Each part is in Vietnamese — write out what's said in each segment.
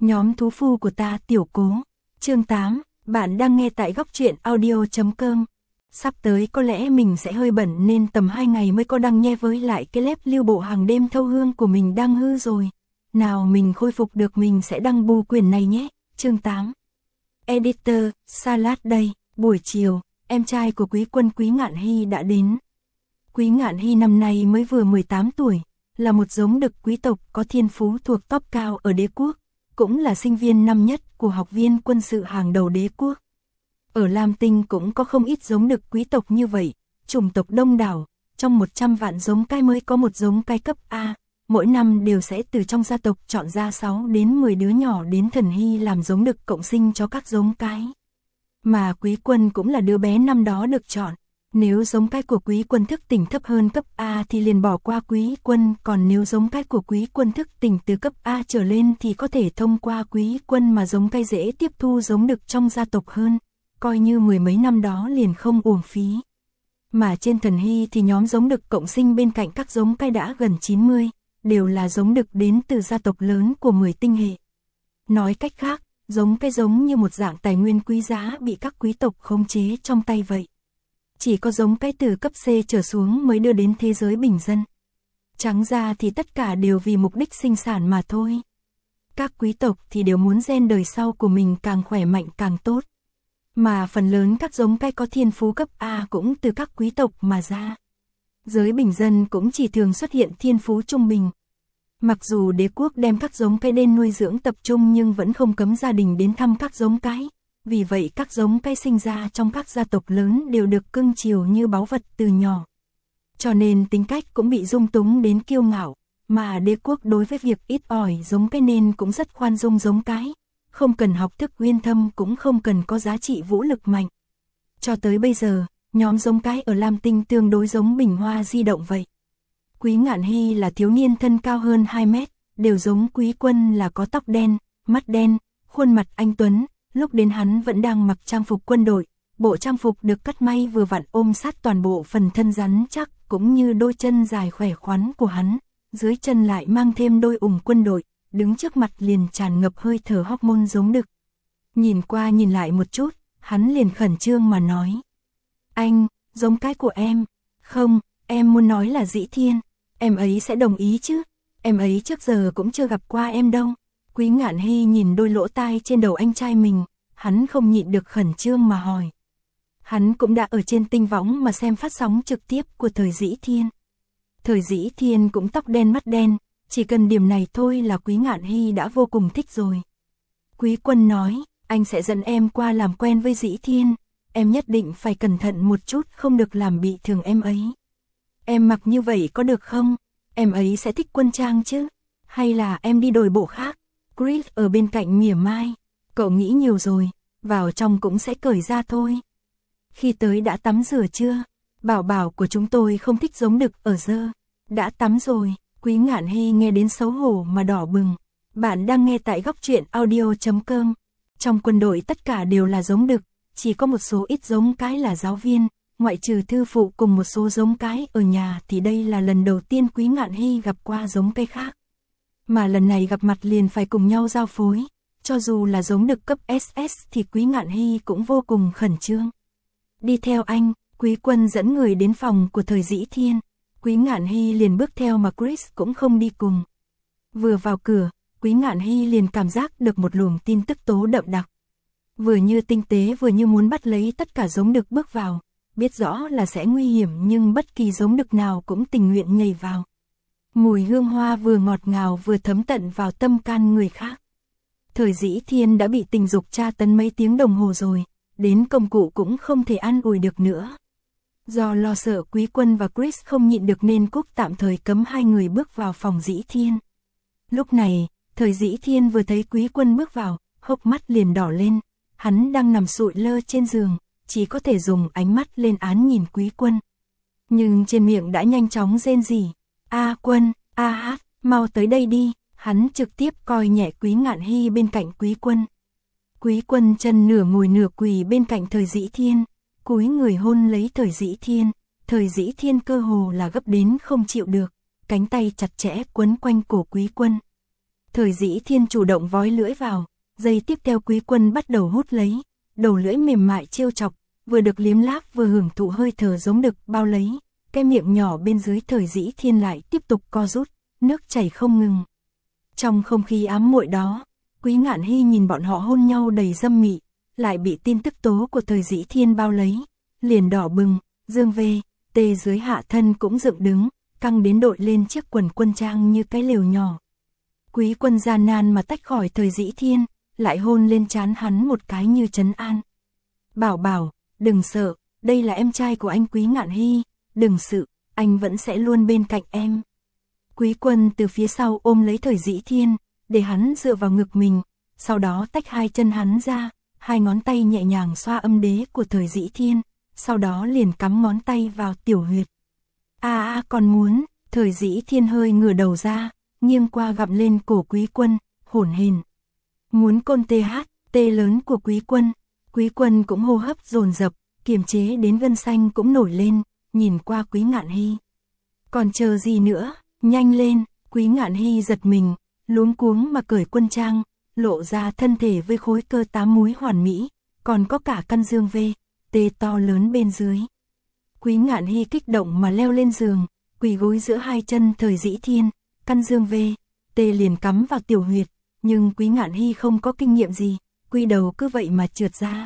Nhóm thú phu của ta tiểu cố. Chương 8, bạn đang nghe tại góc truyện audio.com. Sắp tới có lẽ mình sẽ hơi bận nên tầm 2 ngày mới có đăng nhe, với lại cái lép lưu bộ hàng đêm thâu hương của mình đang hư rồi. Nào mình khôi phục được mình sẽ đăng bù quyển này nhé. Chương 8. Editor, Salad đây. Buổi chiều, em trai của Quý Quân Quý Ngạn Hy đã đến. Quý Ngạn Hy năm nay mới vừa 18 tuổi, là một giống đực quý tộc có thiên phú thuộc top cao ở đế quốc, cũng là sinh viên năm nhất của học viên quân sự hàng đầu đế quốc. Ở Lam Tinh cũng có không ít giống đực quý tộc như vậy, chủng tộc đông đảo, trong 100 vạn giống cái mới có một giống cái cấp A, mỗi năm đều sẽ từ trong gia tộc chọn ra 6 đến 10 đứa nhỏ đến Thần Hy làm giống đực cộng sinh cho các giống cái. Mà Quý Quân cũng là đứa bé năm đó được chọn. Nếu giống cái của Quý Quân thức tỉnh thấp hơn cấp A thì liền bỏ qua Quý Quân, còn nếu giống cái của Quý Quân thức tỉnh từ cấp A trở lên thì có thể thông qua Quý Quân mà giống cái dễ tiếp thu giống đực trong gia tộc hơn, coi như mười mấy năm đó liền không uổng phí. Mà trên Thần Hy thì nhóm giống đực cộng sinh bên cạnh các giống cái đã gần 90, đều là giống đực đến từ gia tộc lớn của 10 tinh hệ. Nói cách khác, giống cái giống như một dạng tài nguyên quý giá bị các quý tộc khống chế trong tay vậy. Chỉ có giống cái từ cấp C trở xuống mới đưa đến thế giới bình dân. Trắng ra thì tất cả đều vì mục đích sinh sản mà thôi. Các quý tộc thì đều muốn gen đời sau của mình càng khỏe mạnh càng tốt. Mà phần lớn các giống cái có thiên phú cấp A cũng từ các quý tộc mà ra. Giới bình dân cũng chỉ thường xuất hiện thiên phú trung bình. Mặc dù đế quốc đem các giống cái đến nuôi dưỡng tập trung nhưng vẫn không cấm gia đình đến thăm các giống cái. Vì vậy các giống cái sinh ra trong các gia tộc lớn đều được cưng chiều như báu vật từ nhỏ. Cho nên tính cách cũng bị dung túng đến kiêu ngạo, mà đế quốc đối với việc ít ỏi giống cái nên cũng rất khoan dung giống cái, không cần học thức uyên thâm cũng không cần có giá trị vũ lực mạnh. Cho tới bây giờ, nhóm giống cái ở Lam Tinh tương đối giống bình hoa di động vậy. Quý Ngạn Hy là thiếu niên thân cao hơn 2 mét, đều giống Quý Quân là có tóc đen, mắt đen, khuôn mặt anh tuấn. Lúc đến hắn vẫn đang mặc trang phục quân đội, bộ trang phục được cắt may vừa vặn ôm sát toàn bộ phần thân rắn chắc cũng như đôi chân dài khỏe khoắn của hắn, dưới chân lại mang thêm đôi ủng quân đội, đứng trước mặt liền tràn ngập hơi thở hormone giống đực. Nhìn qua nhìn lại một chút, hắn liền khẩn trương mà nói. Anh, giống cái của em. Không, em muốn nói là Dĩ Thiên, em ấy sẽ đồng ý chứ, em ấy trước giờ cũng chưa gặp qua em đâu. Quý Ngạn Hy nhìn đôi lỗ tai trên đầu anh trai mình, hắn không nhịn được khẩn trương mà hỏi. Hắn cũng đã ở trên tinh võng mà xem phát sóng trực tiếp của Thời Dĩ Thiên. Thời Dĩ Thiên cũng tóc đen mắt đen, chỉ cần điểm này thôi là Quý Ngạn Hy đã vô cùng thích rồi. Quý Quân nói, anh sẽ dẫn em qua làm quen với Dĩ Thiên, em nhất định phải cẩn thận một chút không được làm bị thương em ấy. Em mặc như vậy có được không? Em ấy sẽ thích quân trang chứ? Hay là em đi đổi bộ khác? Chris ở bên cạnh mỉa mai, cậu nghĩ nhiều rồi, vào trong cũng sẽ cởi ra thôi. Khi tới đã tắm rửa chưa? Bảo bảo của chúng tôi không thích giống đực ở dơ. Đã tắm rồi, Quý Ngạn Hy nghe đến xấu hổ mà đỏ bừng. Bạn đang nghe tại góc truyện audio.com. Trong quân đội tất cả đều là giống đực, chỉ có một số ít giống cái là giáo viên, ngoại trừ thư phụ cùng một số giống cái ở nhà thì đây là lần đầu tiên Quý Ngạn Hy gặp qua giống cái khác. Mà lần này gặp mặt liền phải cùng nhau giao phối, cho dù là giống đực cấp SS thì Quý Ngạn Hy cũng vô cùng khẩn trương. Đi theo anh, Quý Quân dẫn người đến phòng của Thời Dĩ Thiên, Quý Ngạn Hy liền bước theo mà Chris cũng không đi cùng. Vừa vào cửa, Quý Ngạn Hy liền cảm giác được một luồng tin tức tố đậm đặc. Vừa như tinh tế vừa như muốn bắt lấy tất cả giống đực bước vào, biết rõ là sẽ nguy hiểm nhưng bất kỳ giống đực nào cũng tình nguyện nhảy vào. Mùi hương hoa vừa ngọt ngào vừa thấm tận vào tâm can người khác. Thời Dĩ Thiên đã bị tình dục tra tấn mấy tiếng đồng hồ rồi, đến công cụ cũng không thể an ủi được nữa. Do lo sợ Quý Quân và Chris không nhịn được nên Cúc tạm thời cấm hai người bước vào phòng Dĩ Thiên. Lúc này, Thời Dĩ Thiên vừa thấy Quý Quân bước vào, hốc mắt liền đỏ lên, hắn đang nằm sụi lơ trên giường, chỉ có thể dùng ánh mắt lên án nhìn Quý Quân. Nhưng trên miệng đã nhanh chóng rên rỉ. A Quân, A Hát, mau tới đây đi, hắn trực tiếp coi nhẹ Quý Ngạn Hy bên cạnh Quý Quân. Quý Quân chân nửa ngồi nửa quỳ bên cạnh Thời Dĩ Thiên, cúi người hôn lấy Thời Dĩ Thiên, Thời Dĩ Thiên cơ hồ là gấp đến không chịu được, cánh tay chặt chẽ quấn quanh cổ Quý Quân. Thời Dĩ Thiên chủ động vói lưỡi vào, giây tiếp theo Quý Quân bắt đầu hút lấy, đầu lưỡi mềm mại trêu chọc, vừa được liếm láp vừa hưởng thụ hơi thở giống đực bao lấy, cái miệng nhỏ bên dưới Thời Dĩ Thiên lại tiếp tục co rút, nước chảy không ngừng. Trong không khí ám muội đó, Quý Ngạn Hy nhìn bọn họ hôn nhau đầy dâm mị, lại bị tin tức tố của Thời Dĩ Thiên bao lấy, liền đỏ bừng, dương về, tê dưới hạ thân cũng dựng đứng, căng đến đội lên chiếc quần quân trang như cái lều nhỏ. Quý Quân gian nan mà tách khỏi Thời Dĩ Thiên, lại hôn lên trán hắn một cái như trấn an. Bảo bảo, đừng sợ, đây là em trai của anh Quý Ngạn Hy, đừng sợ, anh vẫn sẽ luôn bên cạnh em. Quý Quân từ phía sau ôm lấy Thời Dĩ Thiên, để hắn dựa vào ngực mình, sau đó tách hai chân hắn ra, hai ngón tay nhẹ nhàng xoa âm đế của Thời Dĩ Thiên, sau đó liền cắm ngón tay vào tiểu huyệt. Còn muốn, Thời Dĩ Thiên hơi ngửa đầu ra, nghiêng qua gặm lên cổ Quý Quân, hổn hển. Muốn côn tê lớn của Quý Quân cũng hô hấp dồn dập, kiềm chế đến gân xanh cũng nổi lên, nhìn qua Quý Ngạn Hy. Còn chờ gì nữa, nhanh lên, Quý Ngạn Hy giật mình, luống cuống mà cởi quân trang, lộ ra thân thể với khối cơ 8 múi hoàn mỹ, còn có cả căn dương tê to lớn bên dưới. Quý Ngạn Hy kích động mà leo lên giường, quỳ gối giữa hai chân Thời Dĩ Thiên, căn dương tê liền cắm vào tiểu huyệt, nhưng Quý Ngạn Hy không có kinh nghiệm gì, quy đầu cứ vậy mà trượt ra.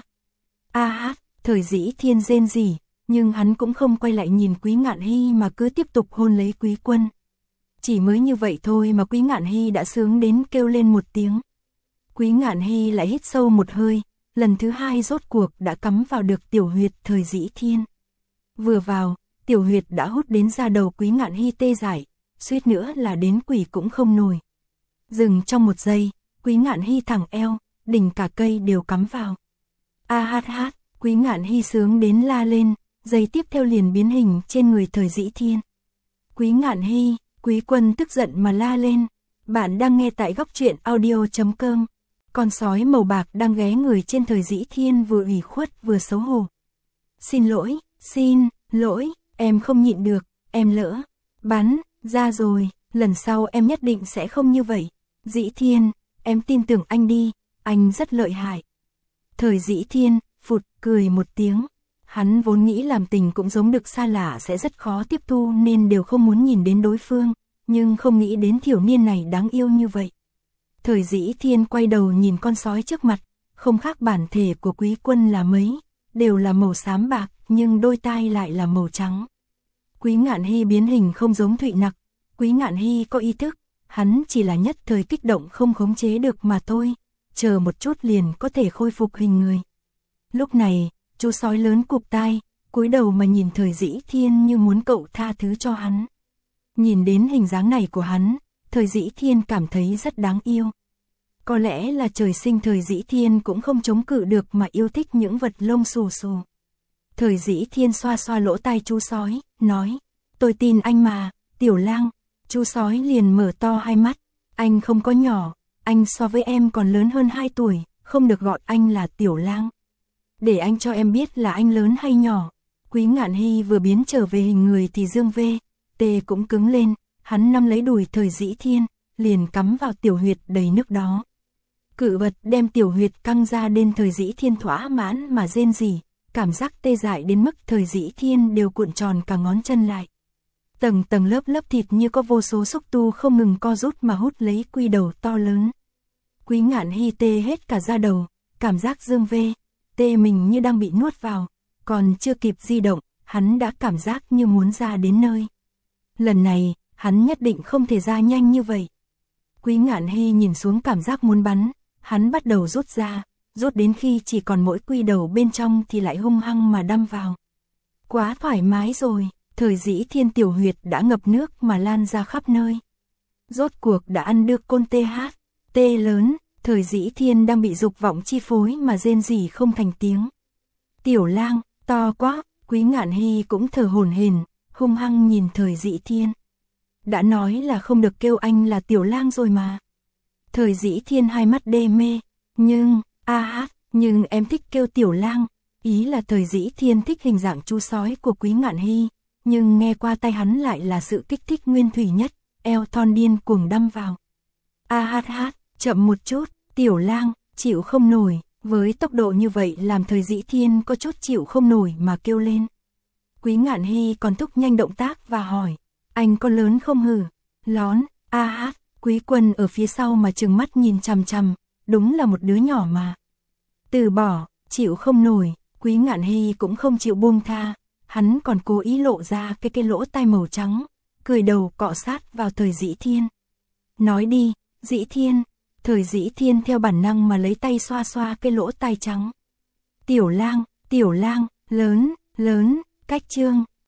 Thời Dĩ Thiên rên rỉ, nhưng hắn cũng không quay lại nhìn Quý Ngạn Hy mà cứ tiếp tục hôn lấy Quý Quân. Chỉ mới như vậy thôi mà Quý Ngạn Hy đã sướng đến kêu lên một tiếng. Quý Ngạn Hy lại hít sâu một hơi, lần thứ hai rốt cuộc đã cắm vào được tiểu huyệt Thời Dĩ Thiên. Vừa vào, tiểu huyệt đã hút đến da đầu Quý Ngạn Hy tê dại, suýt nữa là đến quỷ cũng không nổi. Dừng trong một giây, Quý Ngạn Hy thẳng eo, đỉnh cả cây đều cắm vào. Quý Ngạn Hy sướng đến la lên, giây tiếp theo liền biến hình trên người Thời Dĩ Thiên. Quý Ngạn Hy, Quý Quân tức giận mà la lên. Bạn đang nghe tại góc truyện audio.com. Con sói màu bạc đang ghé người trên Thời Dĩ Thiên vừa ủy khuất vừa xấu hổ. Xin lỗi, em không nhịn được, em lỡ bắn ra rồi, lần sau em nhất định sẽ không như vậy. Dĩ Thiên, em tin tưởng anh đi, anh rất lợi hại. Thời Dĩ Thiên, phụt, cười một tiếng. Hắn vốn nghĩ làm tình cũng giống được xa lạ sẽ rất khó tiếp thu nên đều không muốn nhìn đến đối phương, nhưng không nghĩ đến thiểu niên này đáng yêu như vậy. Thời Dĩ Thiên quay đầu nhìn con sói trước mặt, không khác bản thể của Quý Quân là mấy, đều là màu xám bạc nhưng đôi tai lại là màu trắng. Quý Ngạn Hy biến hình không giống Thụy Nặc, Quý Ngạn Hy có ý thức, hắn chỉ là nhất thời kích động không khống chế được mà thôi, chờ một chút liền có thể khôi phục hình người. Lúc này, chú sói lớn cụp tai, cúi đầu mà nhìn Thời Dĩ Thiên như muốn cậu tha thứ cho hắn. Nhìn đến hình dáng này của hắn, Thời Dĩ Thiên cảm thấy rất đáng yêu. Có lẽ là trời sinh Thời Dĩ Thiên cũng không chống cự được mà yêu thích những vật lông xù xù. Thời Dĩ Thiên xoa xoa lỗ tai chú sói, nói, tôi tin anh mà, Tiểu Lang. Chú sói liền mở to hai mắt, anh không có nhỏ, anh so với em còn lớn hơn 2 tuổi, không được gọi anh là Tiểu Lang. Để anh cho em biết là anh lớn hay nhỏ. Quý Ngạn Hy vừa biến trở về hình người thì dương tê cũng cứng lên, hắn nắm lấy đùi Thời Dĩ Thiên, liền cắm vào tiểu huyệt đầy nước đó. Cự vật đem tiểu huyệt căng ra đến Thời Dĩ Thiên thỏa mãn mà rên rỉ, cảm giác tê dại đến mức Thời Dĩ Thiên đều cuộn tròn cả ngón chân lại. Tầng tầng lớp thịt như có vô số xúc tu không ngừng co rút mà hút lấy quy đầu to lớn. Quý Ngạn Hy tê hết cả da đầu, cảm giác dương tê mình như đang bị nuốt vào, còn chưa kịp di động, hắn đã cảm giác như muốn ra đến nơi. Lần này, hắn nhất định không thể ra nhanh như vậy. Quý Ngạn Hy nhìn xuống cảm giác muốn bắn, hắn bắt đầu rút ra, rút đến khi chỉ còn mỗi quy đầu bên trong thì lại hung hăng mà đâm vào. Quá thoải mái rồi, Thời Dĩ Thiên tiểu huyệt đã ngập nước mà lan ra khắp nơi. Rốt cuộc đã ăn được côn tê lớn, Thời Dĩ Thiên đang bị dục vọng chi phối mà rên rỉ không thành tiếng. Tiểu Lang, to quá, Quý Ngạn Hy cũng thở hổn hển, hung hăng nhìn Thời Dĩ Thiên. Đã nói là không được kêu anh là Tiểu Lang rồi mà. Thời Dĩ Thiên hai mắt đê mê, nhưng em thích kêu Tiểu Lang. Ý là Thời Dĩ Thiên thích hình dạng chú sói của Quý Ngạn Hy, nhưng nghe qua tay hắn lại là sự kích thích nguyên thủy nhất, eo thon điên cuồng đâm vào. A hát hát, chậm một chút, Tiểu Lang, chịu không nổi, với tốc độ như vậy làm Thời Dĩ Thiên có chút chịu không nổi mà kêu lên. Quý Ngạn Hy còn thúc nhanh động tác và hỏi, anh có lớn không hử? Lón, A hát, Quý Quân ở phía sau mà trừng mắt nhìn chằm chằm, đúng là một đứa nhỏ mà. Từ bỏ, chịu không nổi, Quý Ngạn Hy cũng không chịu buông tha, hắn còn cố ý lộ ra cái lỗ tai màu trắng, cười đầu cọ sát vào Thời Dĩ Thiên. Nói đi, Dĩ Thiên. Thời Dĩ Thiên theo bản năng mà lấy tay xoa xoa cái lỗ tai trắng. Tiểu Lang, lớn, cách Trương.